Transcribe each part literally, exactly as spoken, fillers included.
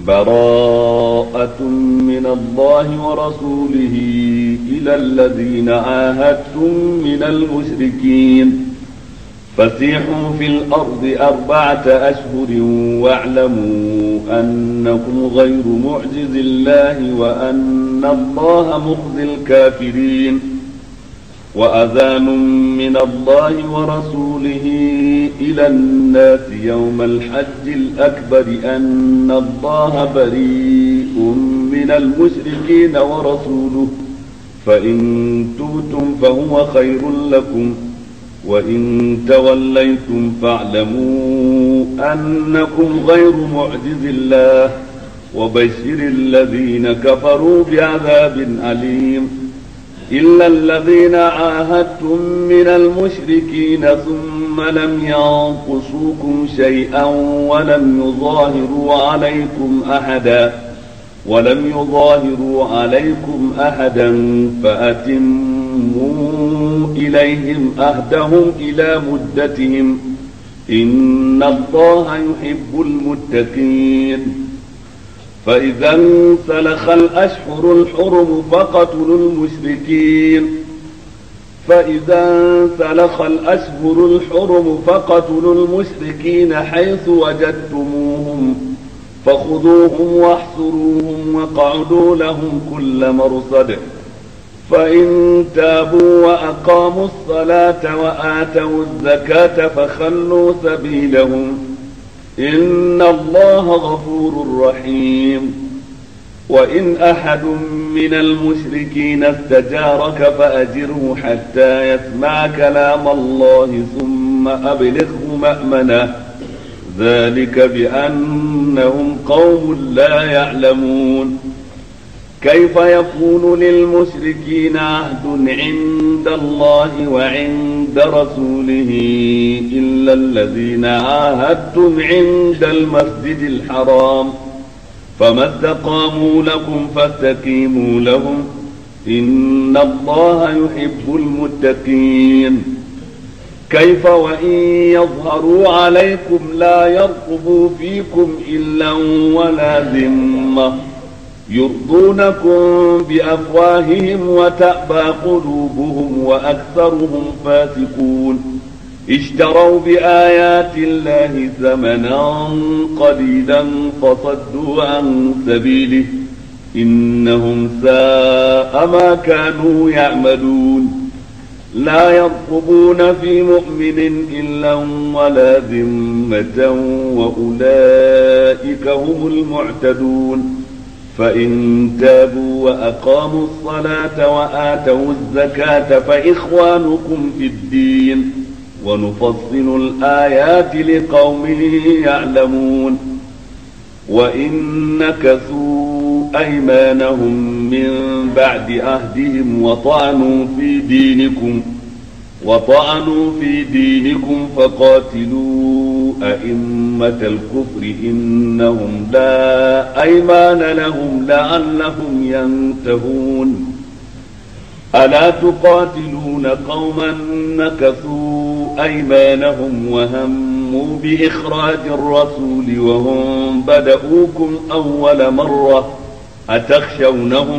براءة من الله ورسوله إلى الذين عاهدتم من المشركين فسيحوا في الأرض أربعة أشهر واعلموا أنكم غير معجز الله وأن الله مخزي الكافرين. وأذان من الله ورسوله إلى الناس يوم الحج الأكبر أن الله بريء من المشركين ورسوله فإن تبتم فهو خير لكم وإن توليتم فاعلموا أنكم غير معجز الله وبشر الذين كفروا بعذاب أليم. إلا الذين عاهدتم من المشركين ثم لم ينقصوكم شيئا ولم يظاهروا عليكم أحدا ولم يظاهروا عليكم أحدا فأتموا إليهم أهدهم إلى مدتهم إن الله يحب المتقين. فإذا انسلخ الأشهر الحرم فاقتلوا المشركين فإذا انسلخ الأشهر الحرم فاقتلوا المشركين حيث وجدتموهم فخذوهم واحصروهم واقعدوا لهم كل مرصد فإن تابوا وأقاموا الصلاة وآتوا الزكاة فخلوا سبيلهم إن الله غفور رحيم. وإن أحد من المشركين استجارك فأجره حتى يسمع كلام الله ثم أبلغه مأمنه ذلك بأنهم قوم لا يعلمون. كيف يكون للمشركين عهد عند الله وعند رسوله إلا الذين عاهدتم عند المسجد الحرام فما استقاموا لكم فاستقيموا لهم إن الله يحب المتقين. كيف وإن يظهروا عليكم لا يرقبوا فيكم إلا ولا ذمة يرضونكم بأفواههم وتأبى قلوبهم وأكثرهم فاسقون. اشتروا بآيات الله ثمنا قليلا فصدوا عن سبيله إنهم ساء ما كانوا يعملون. لا يرقبون في مؤمن إلا ولا ذمة وأولئك هم المعتدون. فإن تابوا وأقاموا الصلاة وآتوا الزكاة فإخوانكم في الدين ونفصل الآيات لقوم يعلمون. وإن نكثوا أيمانهم من بعد عهدهم وطعنوا في دينكم وطعنوا في دينكم فقاتلوا أئمة الكفر إنهم لا أيمان لهم لعلهم ينتهون. ألا تقاتلون قوما نكثوا أيمانهم وهموا بإخراج الرسول وهم بدؤوكم أول مرة أتخشونهم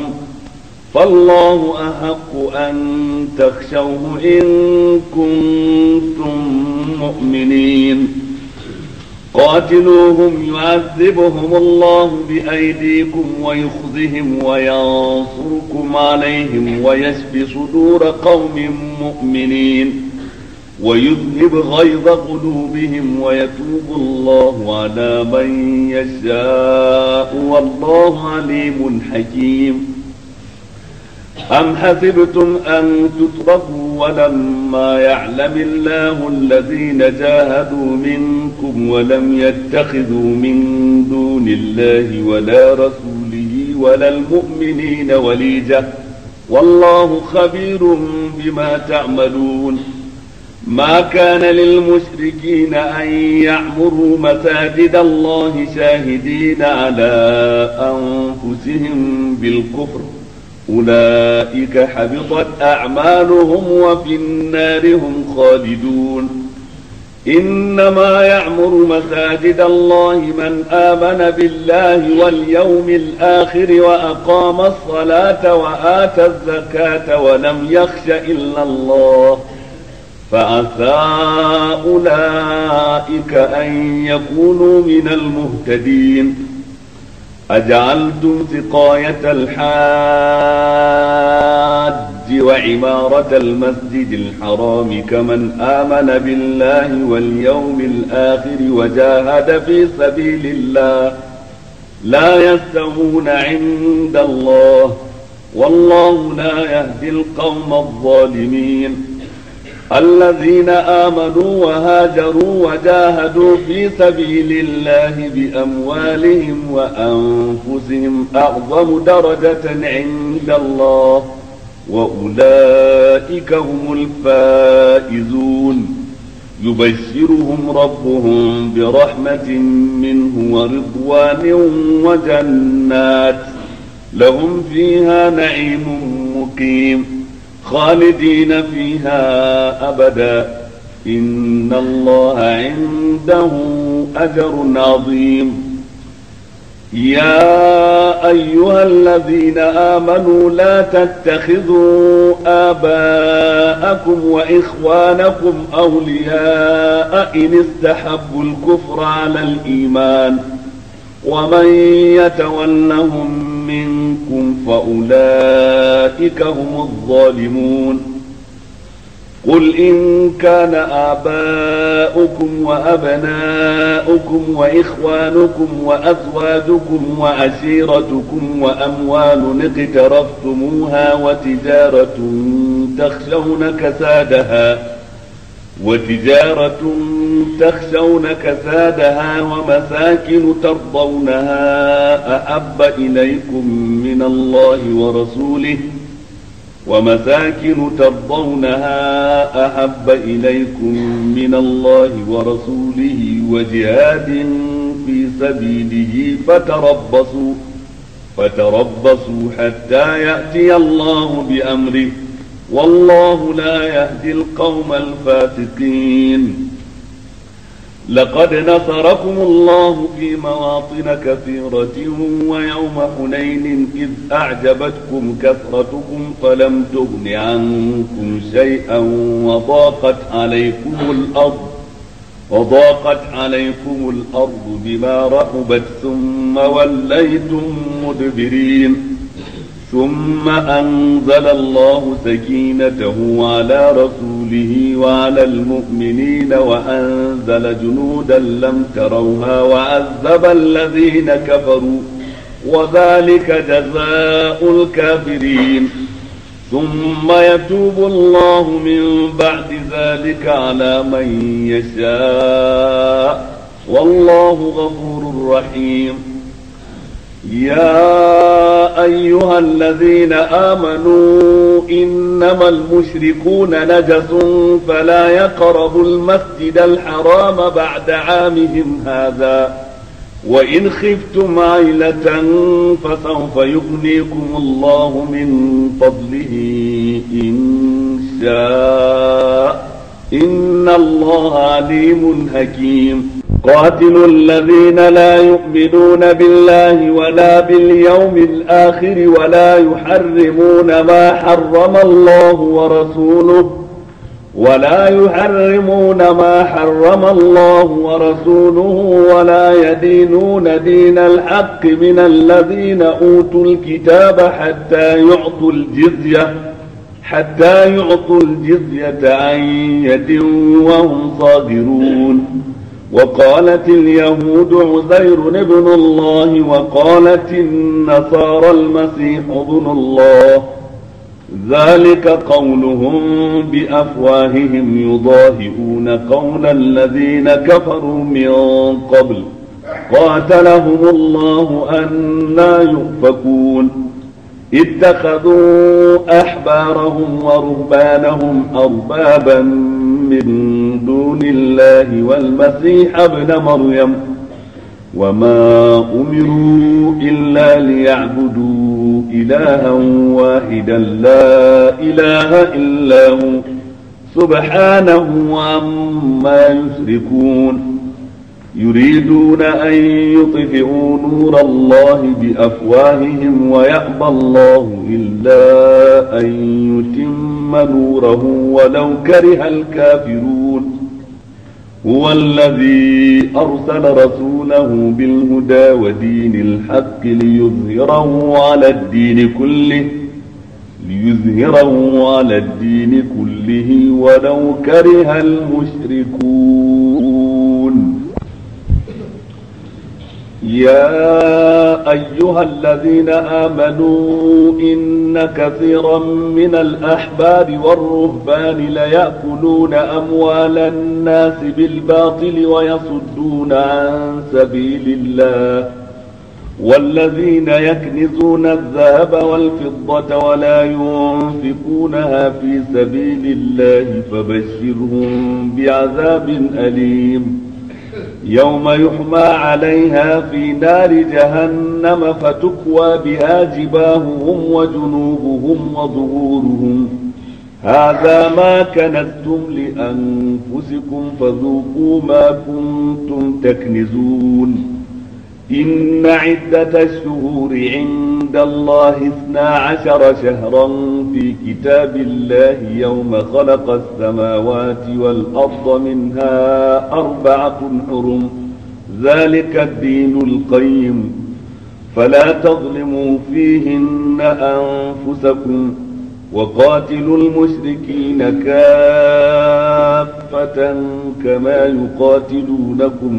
فالله أحق أن تخشوه إن كنتم مؤمنين. قاتلوهم يعذبهم الله بأيديكم ويخزهم وينصركم عليهم ويشفي صدور قوم مؤمنين ويذهب غيظ قلوبهم ويتوب الله على من يشاء والله عليم حكيم. أم حسبتم أن تتركوا ولما يعلم الله الذين جاهدوا منكم ولم يتخذوا من دون الله ولا رسوله ولا المؤمنين وليجة والله خبير بما تعملون. ما كان للمشركين أن يعمروا مساجد الله شاهدين على أنفسهم بالكفر أولئك حبطت أعمالهم وفي النار هم خالدون. إنما يعمر مساجد الله من آمن بالله واليوم الآخر وأقام الصلاة وآتى الزكاة ولم يخش إلا الله فعسى أولئك أن يكونوا من المهتدين. أجعلتم سقاية الحاج وعمارة المسجد الحرام كمن آمن بالله واليوم الآخر وجاهد في سبيل الله لا يستوون عند الله والله لا يهدي القوم الظالمين. الذين آمنوا وهاجروا وجاهدوا في سبيل الله بأموالهم وأنفسهم أعظم درجة عند الله وأولئك هم الفائزون. يبشرهم ربهم برحمة منه ورضوان وجنات لهم فيها نعيم مقيم خالدين فيها أبدا إن الله عنده أجر عظيم. يا أيها الذين آمنوا لا تتخذوا آباءكم وإخوانكم أولياء إن استحبوا الكفر على الإيمان ومن يتولهم منكم فأولئك هم الظالمون. قل إن كان آباؤكم وأبناؤكم وإخوانكم وأزواجكم وعشيرتكم وأموال اقترفتموها وتجارة تخشون كسادها وتجارة تخشون كسادها ومساكن ترضونها أحب إليكم من الله ورسوله ومساكن ترضونها أحب إليكم من الله ورسوله وجهاد في سبيله فتربصوا فتربصوا حتى يأتي الله بأمره والله لا يهدي القوم الفاسقين. لقد نصركم الله في مواطن كثيرة ويوم حنين إذ أعجبتكم كثرتكم فلم تغن عنكم شيئا وضاقت عليكم الأرض وضاقت عليكم الأرض بما رحبت ثم وليتم مدبرين ثم أنزل الله سكينته على رسوله وعلى المؤمنين وأنزل جنودا لم تروها وعذب الذين كفروا وذلك جزاء الكافرين. ثم يتوب الله من بعد ذلك على من يشاء والله غفور رحيم. يا أيها الذين آمنوا إنما المشركون نجس فلا يقربوا المسجد الحرام بعد عامهم هذا وإن خفتم عيلة فسوف يغنيكم الله من فضله إن شاء إن الله عليم حكيم. قاتلوا الذين لا يؤمنون بالله ولا باليوم الآخر ولا يحرمون ما حرم الله ورسوله ولا يحرمون ما حرم الله ورسوله ولا يدينون دين الحق من الذين أوتوا الكتاب حتى يعطوا الجزية حتى يعطوا الجزية عن يد وهم صاغرون. وقالت اليهود عزير ابن الله وقالت النصارى المسيح ابن الله ذلك قولهم بأفواههم يضاهئون قول الذين كفروا من قبل قاتلهم الله أنى يؤفكون. اتخذوا أحبارهم ورهبانهم أربابا من دون الله والمسيح ابن مريم وما أمروا إلا ليعبدوا إلها واحدا لا إله إلا هو سبحانه عما يشركون يريدون أن يطفئوا نور الله بأفواههم ويأبى الله إلا أن يتم نوره ولو كره الكافرون هو الذي أرسل رسوله بالهدى ودين الحق ليظهره على الدين كله ليظهره على الدين كله ولو كره المشركون يا أيها الذين آمنوا إن كثيرا من الأحبار والرهبان ليأكلون أموال الناس بالباطل ويصدون عن سبيل الله والذين يكنزون الذهب والفضة ولا ينفقونها في سبيل الله فبشرهم بعذاب أليم يوم يحمى عليها في نار جهنم فتكوى بها جباههم وجنوبهم وظهورهم هذا ما كنزتم لأنفسكم فذوقوا ما كنتم تكنزون إن عدة الشهور عند الله اثنا عشر شهرا في كتاب الله يوم خلق السماوات والأرض منها أربعة حرم ذلك الدين القيم فلا تظلموا فيهن أنفسكم وقاتلوا المشركين كافة كما يقاتلونكم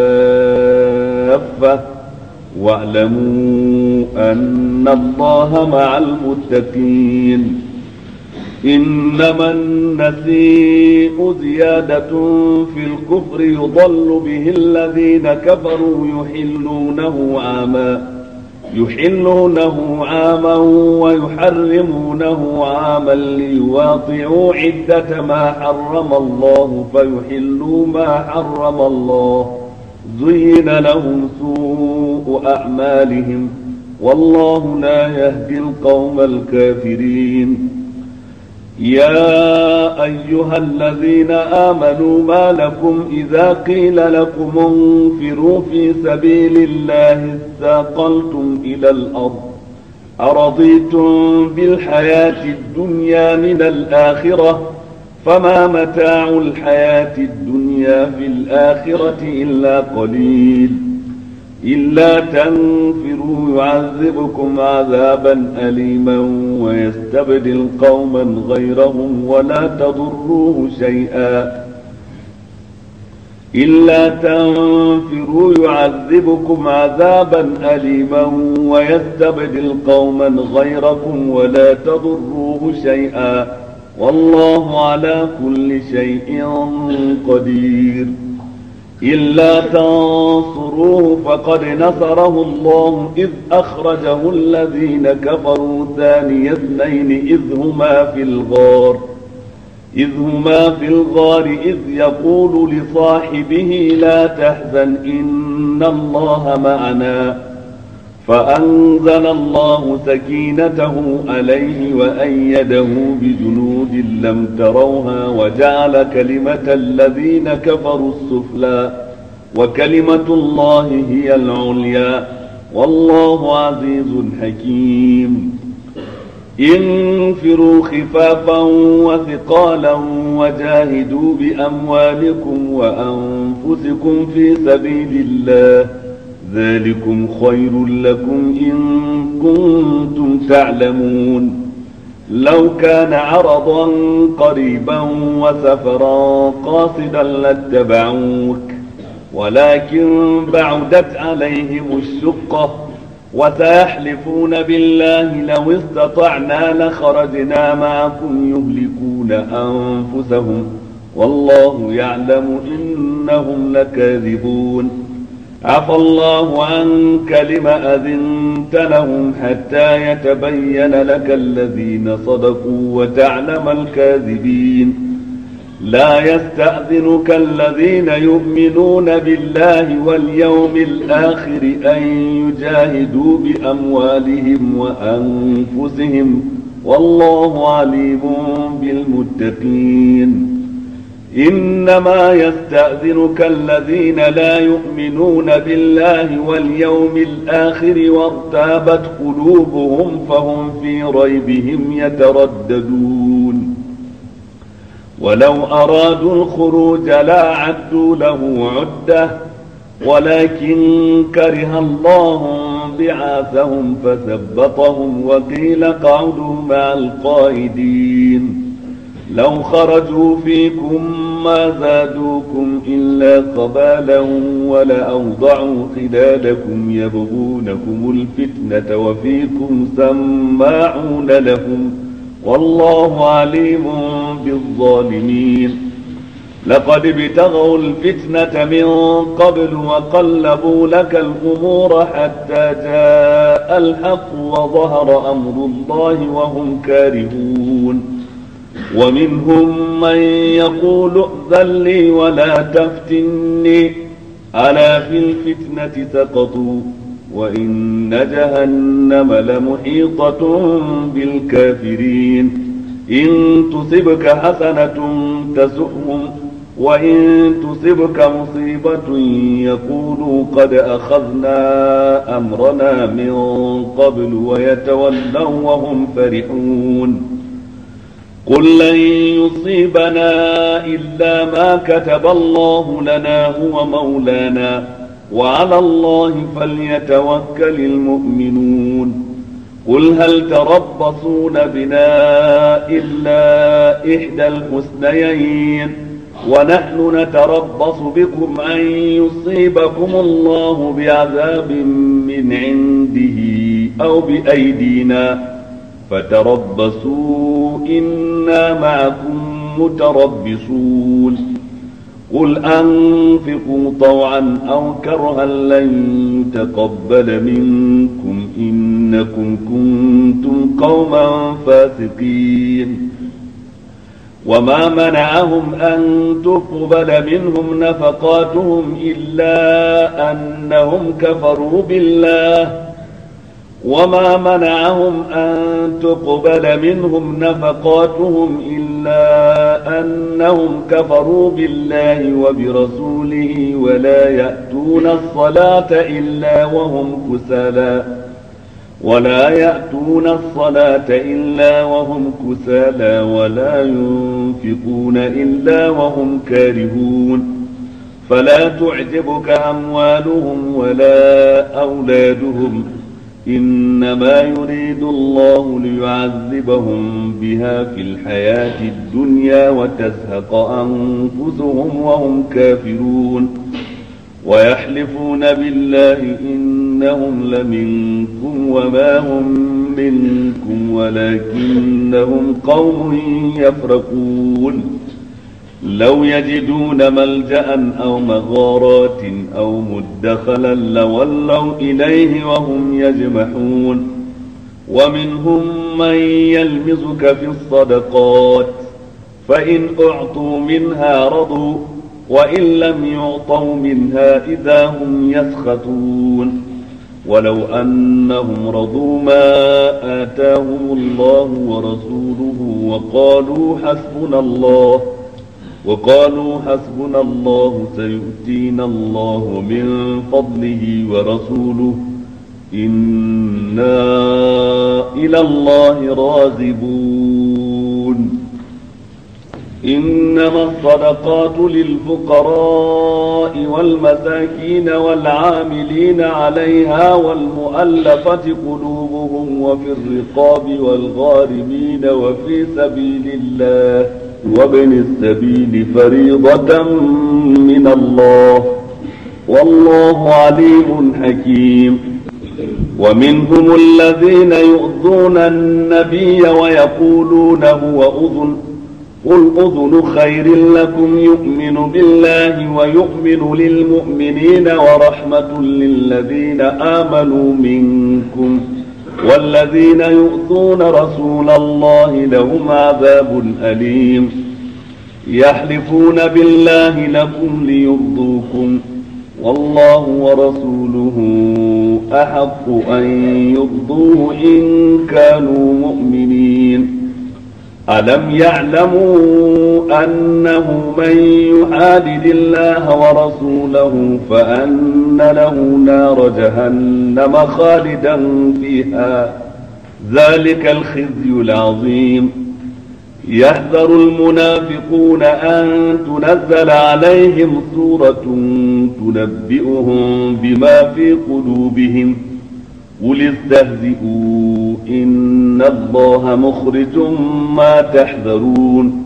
كافة واعلموا أن الله مع المتقين إنما النسيء زيادة في الكفر يضل به الذين كفروا يحلونه عاما يحلونه عاما ويحرمونه عاما ليواطعوا عدة ما حرم الله فيحلوا ما حرم الله زين لهم سوء أعمالهم والله لا يهدي القوم الكافرين يا أيها الذين آمنوا ما لكم إذا قيل لكم انفروا في سبيل الله اثاقلتم إلى الأرض أرضيتم بالحياة الدنيا من الآخرة فما متاع الحياة الدنيا في الآخرة إلا قليل إلا تنفروا يعذبكم عذابا أليما ويستبدل قوما غيرهم ولا تضروه شيئا إلا تنفروا يعذبكم عذابا أليما ويستبدل قوما غيركم ولا تضروه شيئا والله على كل شيء قدير إلا تنصروه فقد نصره الله إذ أخرجه الذين كفروا ثاني اثنين إذ هما في الغار إذ هما في الغار إذ يقول لصاحبه لا تحزن إن الله معنا فأنزل الله سكينته عليه وأيده بجنود لم تروها وجعل كلمة الذين كفروا السفلى وكلمة الله هي العليا والله عزيز حكيم انفروا خفافا وثقالا وجاهدوا بأموالكم وأنفسكم في سبيل الله ذلكم خير لكم إن كنتم تعلمون لو كان عرضا قريبا وسفرا قاصدا لاتبعوك ولكن بعدت عليهم الشقة وسيحلفون بالله لو استطعنا لخرجنا معكم يهلكون أنفسهم والله يعلم إنهم لكاذبون عفى الله عنك لما أذنت لهم حتى يتبين لك الذين صدقوا وتعلم الكاذبين لا يستأذنك الذين يؤمنون بالله واليوم الآخر أن يجاهدوا بأموالهم وأنفسهم والله عليم بالمتقين. إنما يستأذنك الذين لا يؤمنون بالله واليوم الآخر وارتابت قلوبهم فهم في ريبهم يترددون. ولو أرادوا الخروج لأعدوا له عدة ولكن كره الله بعاثهم فثبطهم وقيل اقعدوا مع القائدين. لو خرجوا فيكم ما زادوكم إلا خبالا ولأوضعوا خلالكم يبغونكم الفتنة وفيكم سماعون لهم والله عليم بالظالمين. لقد ابتغوا الفتنة من قبل وقلبوا لك الأمور حتى جاء الحق وظهر أمر الله وهم كارهون. ومنهم من يقول ائذن لي ولا تفتني ألا في الفتنة سقطوا وإن جهنم لمحيطة بالكافرين. إن تصبك حسنة تسؤهم وإن تصبك مصيبة يقولوا قد أخذنا أمرنا من قبل ويتولوا وهم فرحون. قل لن يصيبنا إلا ما كتب الله لنا هو مولانا وعلى الله فليتوكل المؤمنون. قل هل تربصون بنا إلا إحدى الحسنيين ونحن نتربص بكم أن يصيبكم الله بعذاب من عنده أو بأيدينا فتربصوا إنا معكم متربصون. قل أنفقوا طوعا أو كرها لن يتقبل منكم إنكم كنتم قوما فاسقين. وما منعهم أن تقبل منهم نفقاتهم إلا أنهم كفروا بالله وما منعهم أن تقبل منهم نفقاتهم إلا أنهم كفروا بالله وبرسوله ولا يأتون الصلاة إلا وهم كسالى ولا يأتون الصلاة إلا وهم كسالى ولا ينفقون إلا وهم كارهون. فلا تعجبك أموالهم ولا أولادهم إنما يريد الله ليعذبهم بها في الحياة الدنيا وتزهق أنفسهم وهم كافرون. ويحلفون بالله إنهم لمنكم وما هم منكم ولكنهم قوم يفرقون. لو يجدون ملجأ أو مغارات أو مدخلا لولوا إليه وهم يجمحون. ومنهم من يلمزك في الصدقات فإن أعطوا منها رضوا وإن لم يعطوا منها إذا هم يسخطون. ولو أنهم رضوا ما آتاهم الله ورسوله وقالوا حسبنا الله وقالوا حسبنا الله سيؤتينا الله من فضله ورسوله إنا إلى الله راغبون. إنما الصدقات للفقراء والمساكين والعاملين عليها والمؤلفة قلوبهم وفي الرقاب والغارمين وفي سبيل الله وابن السبيل فريضة من الله والله عليم حكيم. ومنهم الذين يؤذون النبي ويقولون هو أذن قل أذن خير لكم يؤمن بالله ويؤمن للمؤمنين ورحمة للذين آمنوا منكم والذين يؤذون رسول الله لهم عذاب أليم. يحلفون بالله لكم ليرضوكم والله ورسوله أحق أن يرضوه إن كانوا مؤمنين. ألم يعلموا أنه من يحادد الله ورسوله فأن له نار جهنم خالدا فيها ذلك الخزي العظيم. يحذر المنافقون أن تنزل عليهم سورة تنبئهم بما في قلوبهم قل استهزئوا إن الله مخرج ما تحذرون.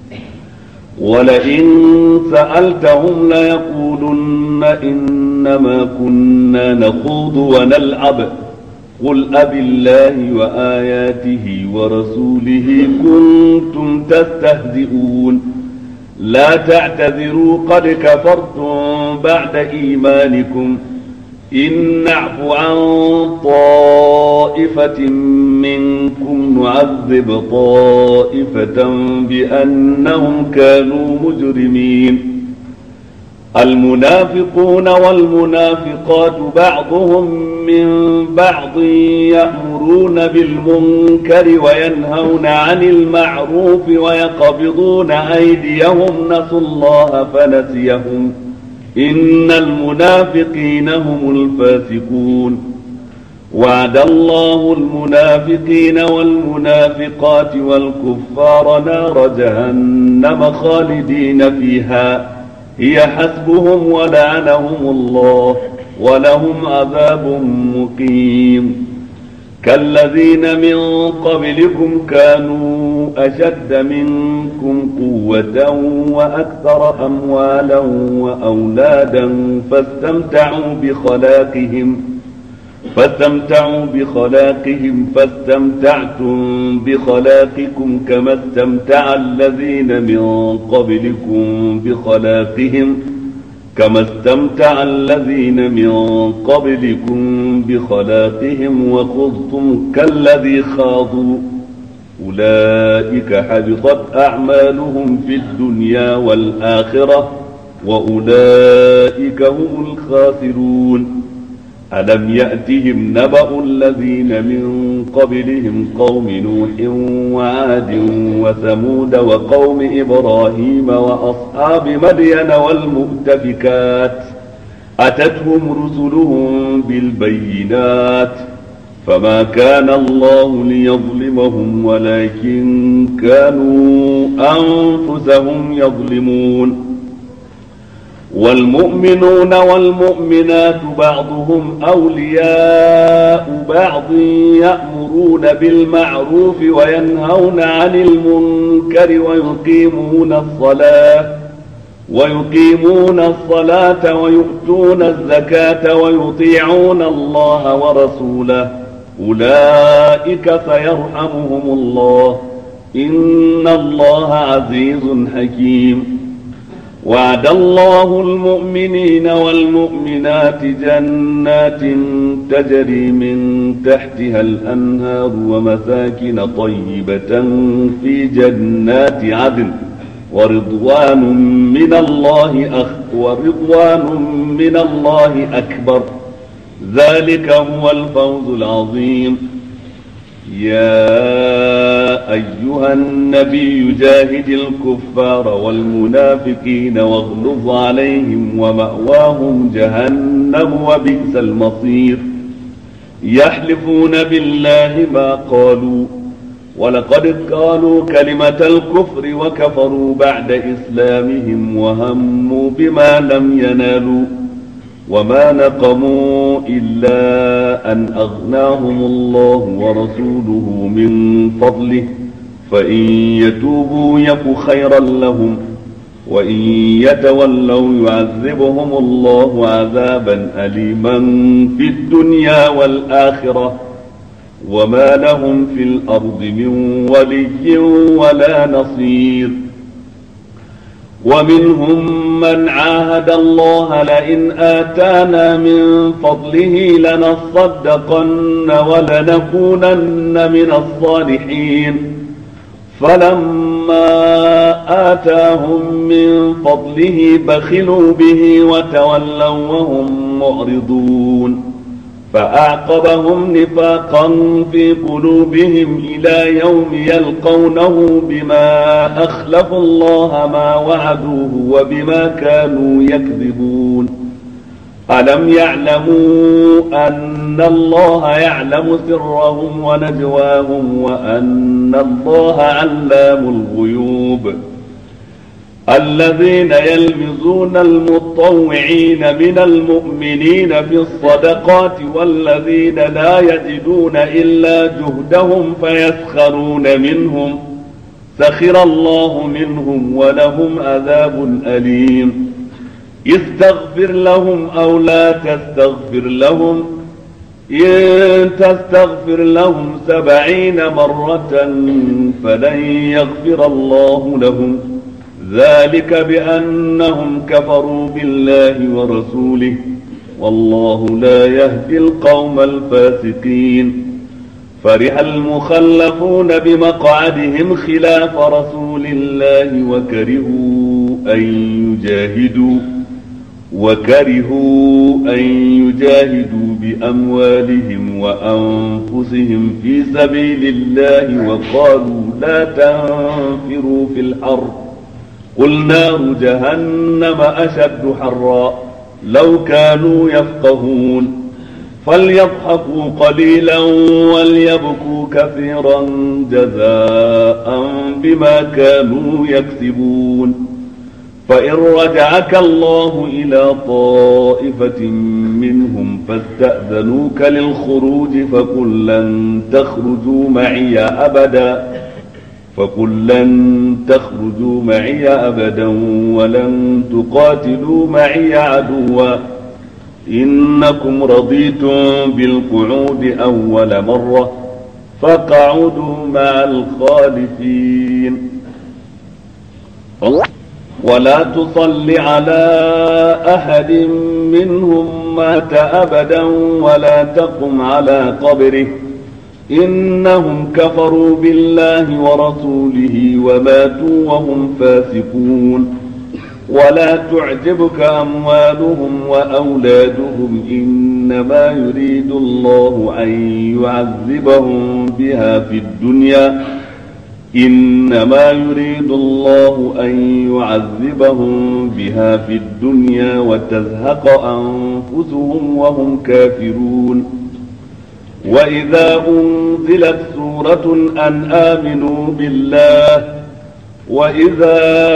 ولئن سألتهم ليقولن إنما كنا نخوض ونلعب قل أب الله وآياته ورسوله كنتم تستهزئون لا تعتذروا قد كفرتم بعد إيمانكم إن نعفو عن طائفة منكم نعذب طائفة بأنهم كانوا مجرمين. المنافقون والمنافقات بعضهم من بعض يأمرون بالمنكر وينهون عن المعروف ويقبضون أيديهم نسوا الله فنسيهم إن المنافقين هم الفاسقون. وعد الله المنافقين والمنافقات والكفار نار جهنم خالدين فيها هي حسبهم ولعنهم الله ولهم عذاب مقيم. كالذين من قبلكم كانوا أشد منكم قوة وأكثر أموالا وأولادا فاستمتعوا بخلاقهم فاستمتعوا بخلاقهم فاستمتعتم بخلاقكم كما استمتع الذين من قبلكم بخلاقهم كما استمتع الذين من قبلكم بخلاقهم وخضتم كالذي خاضوا أولئك حبطت أعمالهم في الدنيا والآخرة وأولئك هم الخاسرون. ألم يأتهم نبأ الذين من قبلهم قوم نوح وعاد وثمود وقوم إبراهيم وأصحاب مدين والمؤتفكات أتتهم رسلهم بالبينات فما كان الله ليظلمهم ولكن كانوا أنفسهم يظلمون. والمؤمنون والمؤمنات بعضهم أولياء بعض يأمرون بالمعروف وينهون عن المنكر ويقيمون الصلاة ويقيمون الصلاة ويؤتون الزكاة ويطيعون الله ورسوله أولئك سيرحمهم الله إن الله عزيز حكيم. وعد الله المؤمنين والمؤمنات جنات تجري من تحتها الأنهار ومساكن طيبة في جنات عدن ورضوان من الله أخ ورضوان من الله أكبر ذلك هو الفوز العظيم. يا أيها النبي جاهد الكفار والمنافقين واغلظ عليهم ومأواهم جهنم وبئس المصير. يحلفون بالله ما قالوا ولقد قالوا كلمة الكفر وكفروا بعد إسلامهم وهموا بما لم ينالوا وما نقموا إلا أن أغناهم الله ورسوله من فضله فإن يتوبوا يك خيرا لهم وإن يتولوا يعذبهم الله عذابا أليما في الدنيا والآخرة وما لهم في الأرض من ولي ولا نصير. ومنهم من عاهد الله لئن آتانا من فضله لنصدقن ولنكونن من الصالحين فلما آتاهم من فضله بخلوا به وتولوا وهم معرضون فأعقبهم نفاقا في قلوبهم إلى يوم يلقونه بما أخلفوا الله ما وعدوه وبما كانوا يكذبون ألم يعلموا أن الله يعلم سرهم ونجواهم وأن الله علام الغيوب الذين يلمزون المطوعين من المؤمنين في الصدقات والذين لا يجدون إلا جهدهم فيسخرون منهم سخر الله منهم ولهم عذاب أليم استغفر لهم أو لا تستغفر لهم إن تستغفر لهم سبعين مرة فلن يغفر الله لهم ذلك بأنهم كفروا بالله ورسوله والله لا يهدي القوم الفاسقين فرح المخلفون بمقعدهم خلاف رسول الله وكرهوا أن يجاهدوا وكرهوا أن يجاهدوا بأموالهم وأنفسهم في سبيل الله وقالوا لا تنفروا في الحر قل نار جهنم أشد حرا لو كانوا يفقهون فليضحكوا قليلا وليبكوا كثيرا جزاء بما كانوا يكسبون فإن رجعك الله إلى طائفة منهم فاستأذنوك للخروج فقل لن تخرجوا معي أبدا فقل لن تخرجوا معي أبدا ولن تقاتلوا معي عدوا إنكم رضيتم بالقعود أول مرة فاقعدوا مع الخالفين ولا تصل على أحد منهم مات أبدا ولا تقم على قبره إنهم كفروا بالله ورسوله وماتوا وهم فاسقون ولا تعجبك أموالهم وأولادهم إنما يريد الله أن يعذبهم بها في الدنيا إنما يريد الله أن يعذبهم بها في الدنيا وتزهق أنفسهم وهم كافرون وإذا أنزلت سورة أن آمنوا بالله وإذا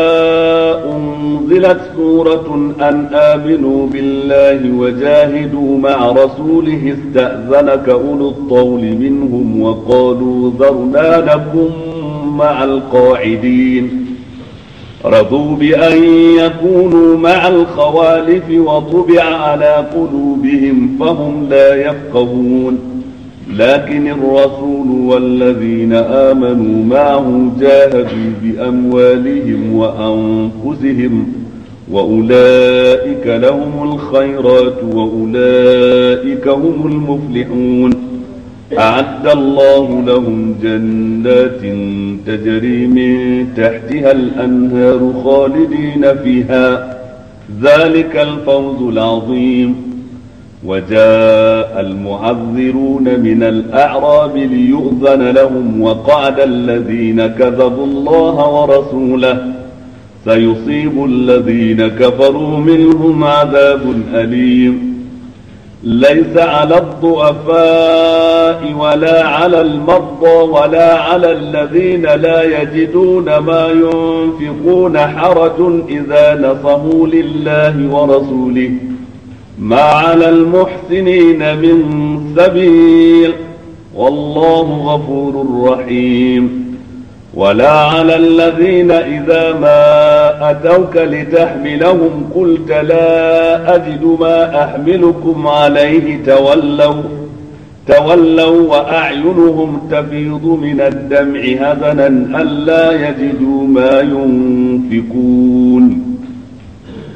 أنزلت سورة أن آمنوا بالله وجاهدوا مع رسوله استأذنك أولو الطول منهم وقالوا ذرنا لكم مع القاعدين رضوا بأن يكونوا مع الخوالف وطبع على قلوبهم فهم لا يفقهون لكن الرسول والذين آمنوا معه جاهدوا بأموالهم وأنفسهم وأولئك لهم الخيرات وأولئك هم المفلحون أعد الله لهم جنات تجري من تحتها الأنهار خالدين فيها ذلك الفوز العظيم وجاء المعذرون من الأعراب ليؤذن لهم وقعد الذين كذبوا الله ورسوله سيصيب الذين كفروا منهم عذاب أليم ليس على الضعفاء ولا على المرضى ولا على الذين لا يجدون ما ينفقون حرج إذا نصحوا لله ورسوله ما على المحسنين من سبيل والله غفور رحيم ولا على الذين إذا ما أتوك لتحملهم قلت لا أجد ما أحملكم عليه تولوا تولوا وأعينهم تفيض من الدمع هزنا ألا يجدوا ما ينفقون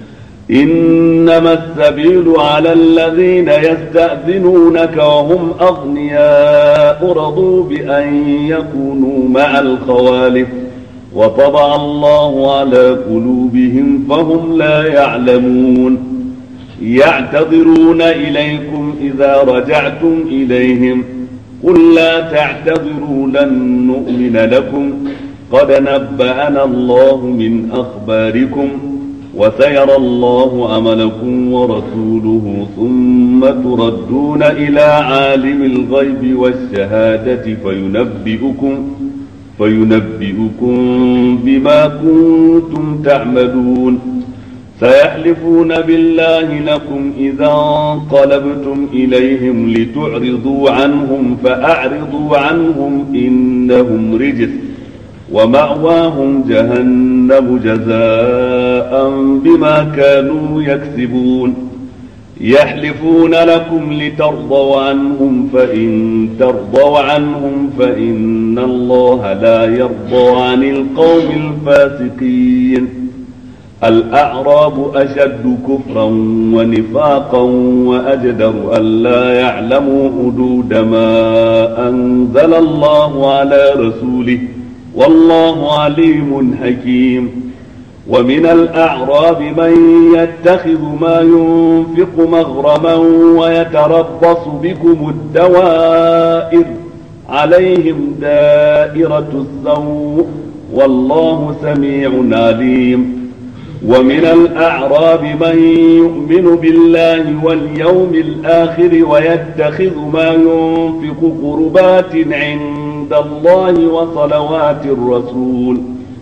إنما السبيل على الذين يستأذنونك وهم أغنياء رضوا بأن يكونوا مع الخوالف وطبع الله على قلوبهم فهم لا يعلمون. يعتذرون إليكم إذا رجعتم إليهم قل لا تعتذروا لن نؤمن لكم قد نبأنا الله من أخباركم وسيرى الله عملكم ورسوله ثم تردون إلى عالم الغيب والشهادة فينبئكم فينبئكم بما كنتم تعملون. سيحلفون بالله لكم إذا انقلبتم إليهم لتعرضوا عنهم فأعرضوا عنهم إنهم رجس ومأواهم جهنم جزاء بما كانوا يكسبون. يحلفون لكم لترضوا عنهم فإن ترضوا عنهم فإن الله لا يرضى عن القوم الفاسقين. الأعراب أشد كفرا ونفاقا وأجدر ألا يعلموا حدود ما أنزل الله على رسوله والله عليم حكيم. ومن الأعراب من يتخذ ما ينفق مغرما ويتربص بكم الدوائر عليهم دائرة السوء والله سميع عليم. ومن الأعراب من يؤمن بالله واليوم الآخر ويتخذ ما ينفق قربات عند الله وصلوات الرسول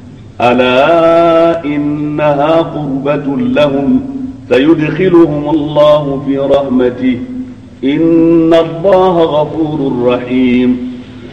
ألا إنها قربة لهم سيدخلهم الله في رحمته إن الله غفور رحيم.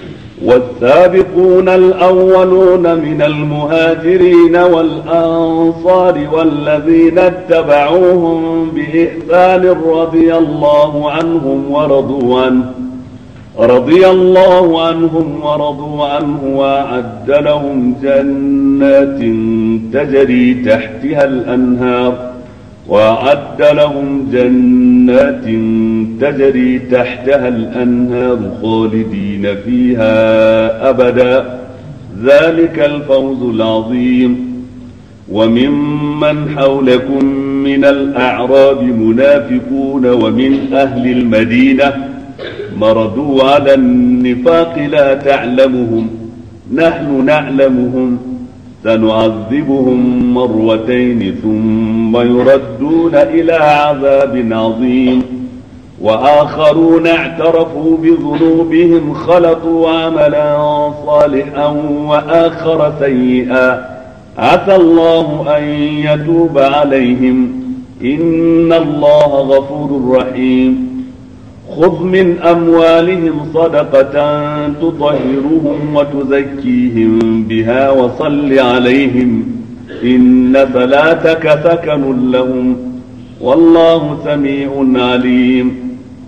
والسابقون الأولون من المهاجرين والأنصار والذين اتبعوهم بإحسان رضي الله عنهم ورضوا عنه رضي الله عنهم ورضوا عنه وأعد لهم جنات تجري تحتها الأنهار وأعد لهم جنات تجري تحتها الأنهار خالدين فيها أبدا ذلك الفوز العظيم. وممن حولكم من الأعراب منافقون ومن أهل المدينة مردوا على النفاق لا تعلمهم نحن نعلمهم سنعذبهم مرتين ثم يردون إلى عذاب عظيم. وآخرون اعترفوا بذنوبهم خلطوا عملا صالحا وآخر سيئا عسى الله أن يتوب عليهم إن الله غفور رحيم. خذ من أموالهم صدقة تطهرهم وتزكيهم بها وصل عليهم إن صلاتك سكن لهم والله سميع عليم.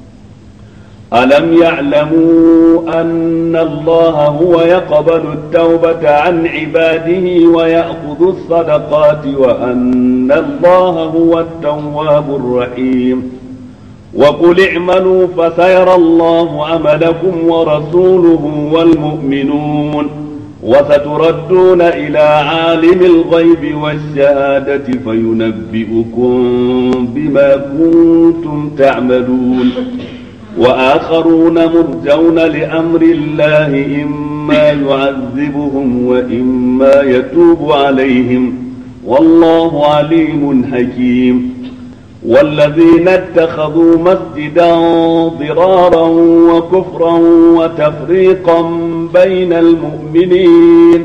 ألم يعلموا أن الله هو يقبل التوبة عن عباده ويأخذ الصدقات وأن الله هو التواب الرحيم. وقل اعملوا فسيرى الله عملكم ورسوله والمؤمنون وستردون إلى عالم الغيب والشهادة فينبئكم بما كنتم تعملون. وآخرون مرجون لأمر الله إما يعذبهم وإما يتوب عليهم والله عليم حكيم. والذين اتخذوا مسجدا ضرارا وكفرا وتفريقا بين المؤمنين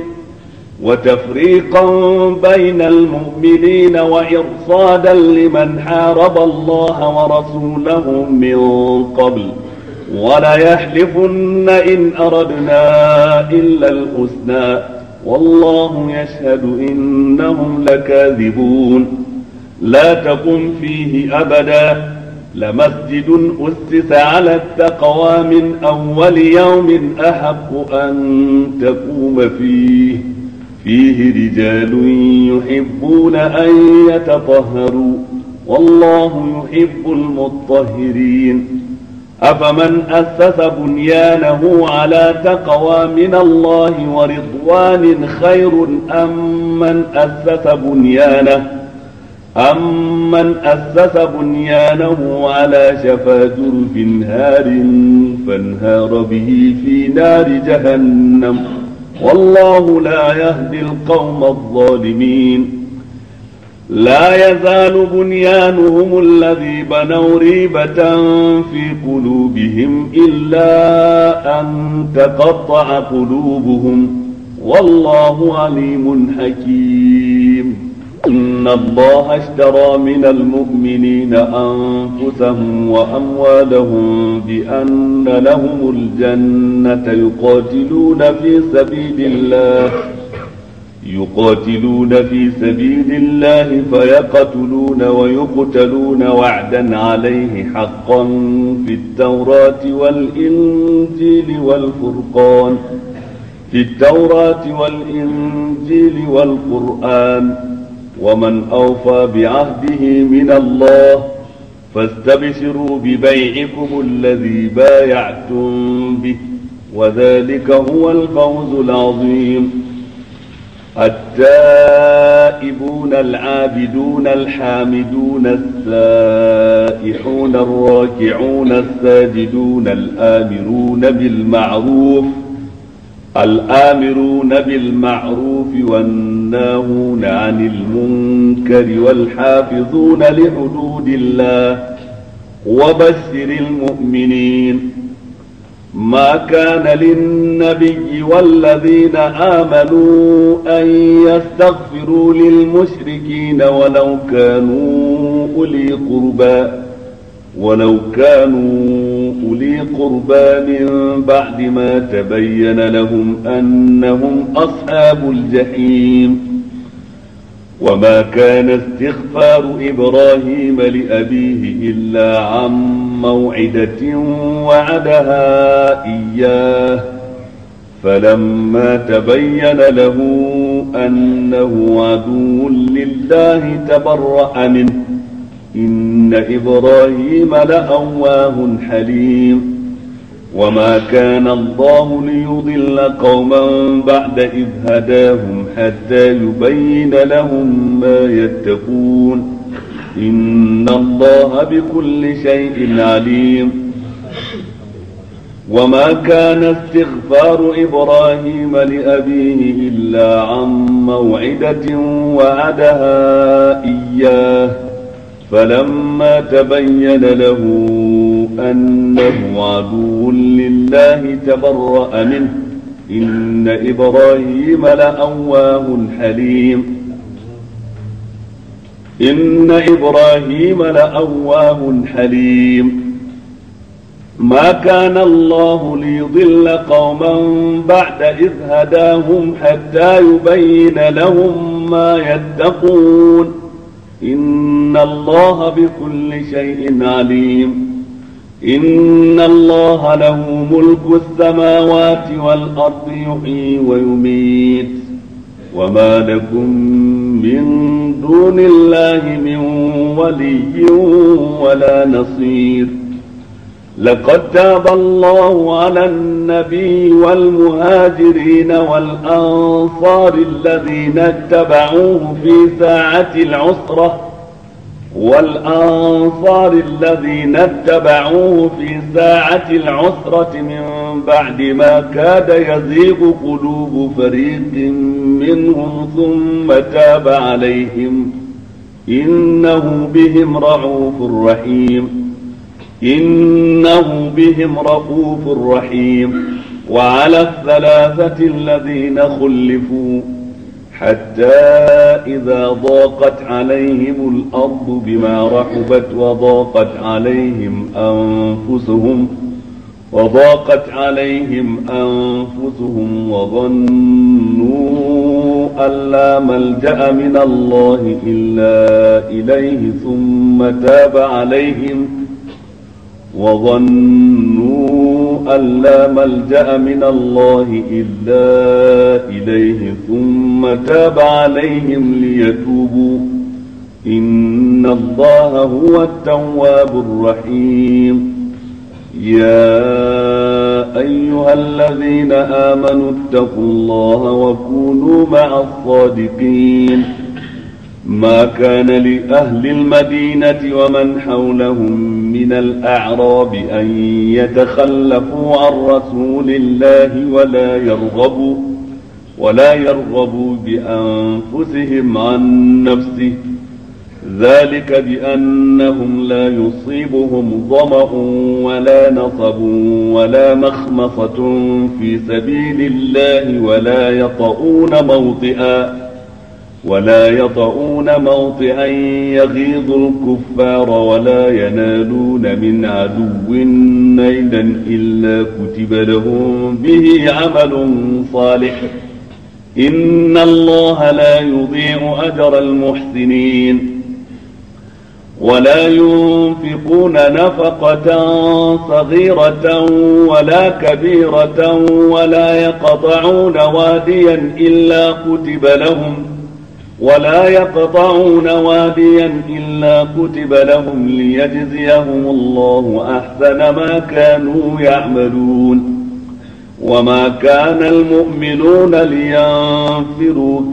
وتفريقا بين المؤمنين وإرصادا لمن حارب الله ورسوله من قبل وليحلفن إن أردنا إلا الحسنى والله يشهد إنهم لكاذبون. لا تقم فيه أبدا لمسجد أسس على التقوى من أول يوم أحق أن تقوم فيه فيه رجال يحبون أن يتطهروا والله يحب المطهرين. أفمن أسس بنيانه على تقوى من الله ورضوان خير أم من أسس بنيانه أمن أسس بنيانه على شفا جرف هار فانهار به في نار جهنم والله لا يهدي القوم الظالمين. لا يزال بنيانهم الذي بنوا ريبة في قلوبهم إلا أن تقطع قلوبهم والله عليم حكيم. إن الله اشترى من المؤمنين أنفسهم وأموالهم بأن لهم الجنة يقاتلون في سبيل الله يقاتلون في سبيل الله فيقتلون ويقتلون وعدا عليه حقا في التوراة والإنجيل والفرقان في التوراة والإنجيل والقرآن ومن أوفى بعهده من الله فاستبشروا ببيعكم الذي بايعتم به وذلك هو الفوز العظيم. التائبون العابدون الحامدون السائحون الراكعون الساجدون الآمرون بالمعروف الآمرون بالمعروف والناهون عن المنكر والحافظون لحدود الله وبشر المؤمنين. ما كان للنبي والذين آمنوا أن يستغفروا للمشركين ولو كانوا أولي قربى ولو كانوا أولي قربى من بعد ما تبين لهم أنهم أصحاب الجحيم. وما كان استغفار إبراهيم لأبيه إلا عن موعدة وعدها إياه فلما تبين له أنه عدو لله تبرأ منه إن إبراهيم لأواه حليم. وما كان الله ليضل قوما بعد إذ هداهم حتى يبين لهم ما يتقون إن الله بكل شيء عليم. وما كان استغفار إبراهيم لأبيه إلا عن موعدة وعدها إياه فلما تبين له أنه عدو لله تبرأ منه إن إبراهيم لأواه حليم. إن إبراهيم لأواه حليم. ما كان الله ليضل قوما بعد إذ هداهم حتى يبين لهم ما يتقون إن الله بكل شيء عليم. إن الله له ملك السماوات والأرض يحيي ويميت وما لكم من دون الله من ولي ولا نصير. لقد تاب الله على النبي والمهاجرين والأنصار الذين اتبعوه في ساعة العسرة والأنصار الذين اتبعوه في ساعة العسرة من بعد ما كاد يزيغ قلوب فريق منهم ثم تاب عليهم إنه بهم رؤوف رحيم. إنه بهم رؤوف رحيم. وعلى الثلاثة الذين خلفوا حتى إذا ضاقت عليهم الأرض بما رحبت وضاقت عليهم أنفسهم وضاقت عليهم أنفسهم وظنوا أن لا ملجأ من الله إلا إليه ثم تاب عليهم وظنوا أن لا ملجأ من الله إلا إليه ثم تاب عليهم ليتوبوا إن الله هو التواب الرحيم. يا أيها الذين آمنوا اتقوا الله وكونوا مع الصادقين. ما كان لأهل المدينة ومن حولهم من الأعراب أن يتخلفوا عن رسول الله ولا يرغبوا ولا يرغبوا بأنفسهم عن نفسه، ذلك بأنهم لا يصيبهم ظمأ ولا نصب ولا مخمصة في سبيل الله ولا يطؤون موطئا ولا يطؤون موطئا يغيظ الكفار ولا ينالون من عدو نيلا إلا كتب لهم به عمل صالح، إن الله لا يضيع أجر المحسنين. ولا ينفقون نفقة صغيرة ولا كبيرة ولا يقطعون واديا إلا كتب لهم ولا يقطعون واديا إلا كتب لهم ليجزيهم الله أحسن ما كانوا يعملون. وما كان المؤمنون لينفروا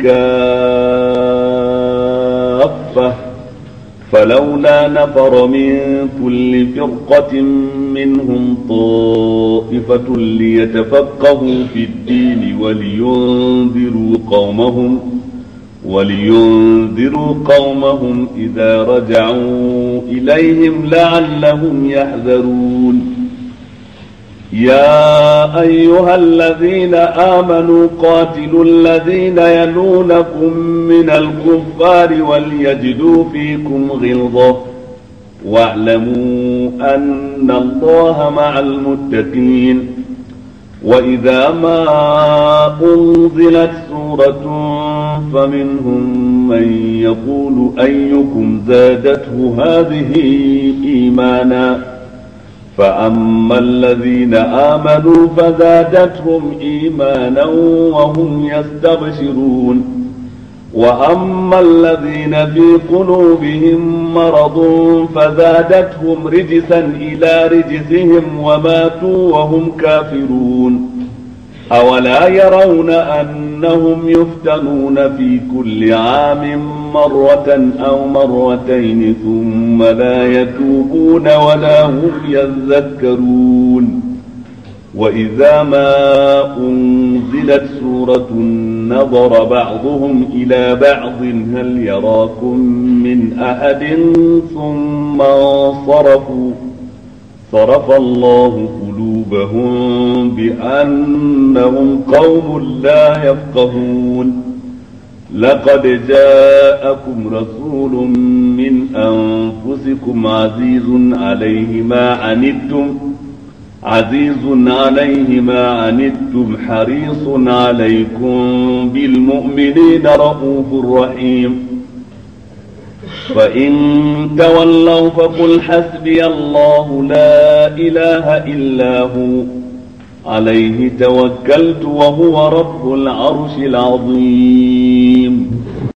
كافة، فلولا نفر من كل فرقة منهم طائفة ليتفقهوا في الدين ولينذروا قومهم ولينذروا قومهم إذا رجعوا إليهم لعلهم يحذرون. يا أيها الذين آمنوا قاتلوا الذين يلونكم من الكفار وليجدوا فيكم غلظة واعلموا أن الله مع المتقين. وإذا ما أنزلت سورة فمنهم من يقول أيكم زادته هذه إيمانا، فأما الذين آمنوا فزادتهم إيمانا وهم يستبشرون، وأما الذين في قلوبهم مرض فزادتهم رجسا إلى رجسهم وماتوا وهم كافرون. أولا يرون أنهم يفتنون في كل عام مرة أو مرتين ثم لا يتوبون ولا هم يذكرون. وإذا ما أنزلت سورة نظر بعضهم إلى بعض هل يراكم من أحد ثم صرفوا صرف الله قلوبهم بأنهم قوم لا يفقهون. لقد جاءكم رسول من أنفسكم عزيز عليه ما عنتم عزيز عليه ما عنتم حريص عليكم بالمؤمنين رؤوف رحيم. فإن تولوا فقل حسبي الله لا إله إلا هو عليه توكلت وهو رب العرش العظيم.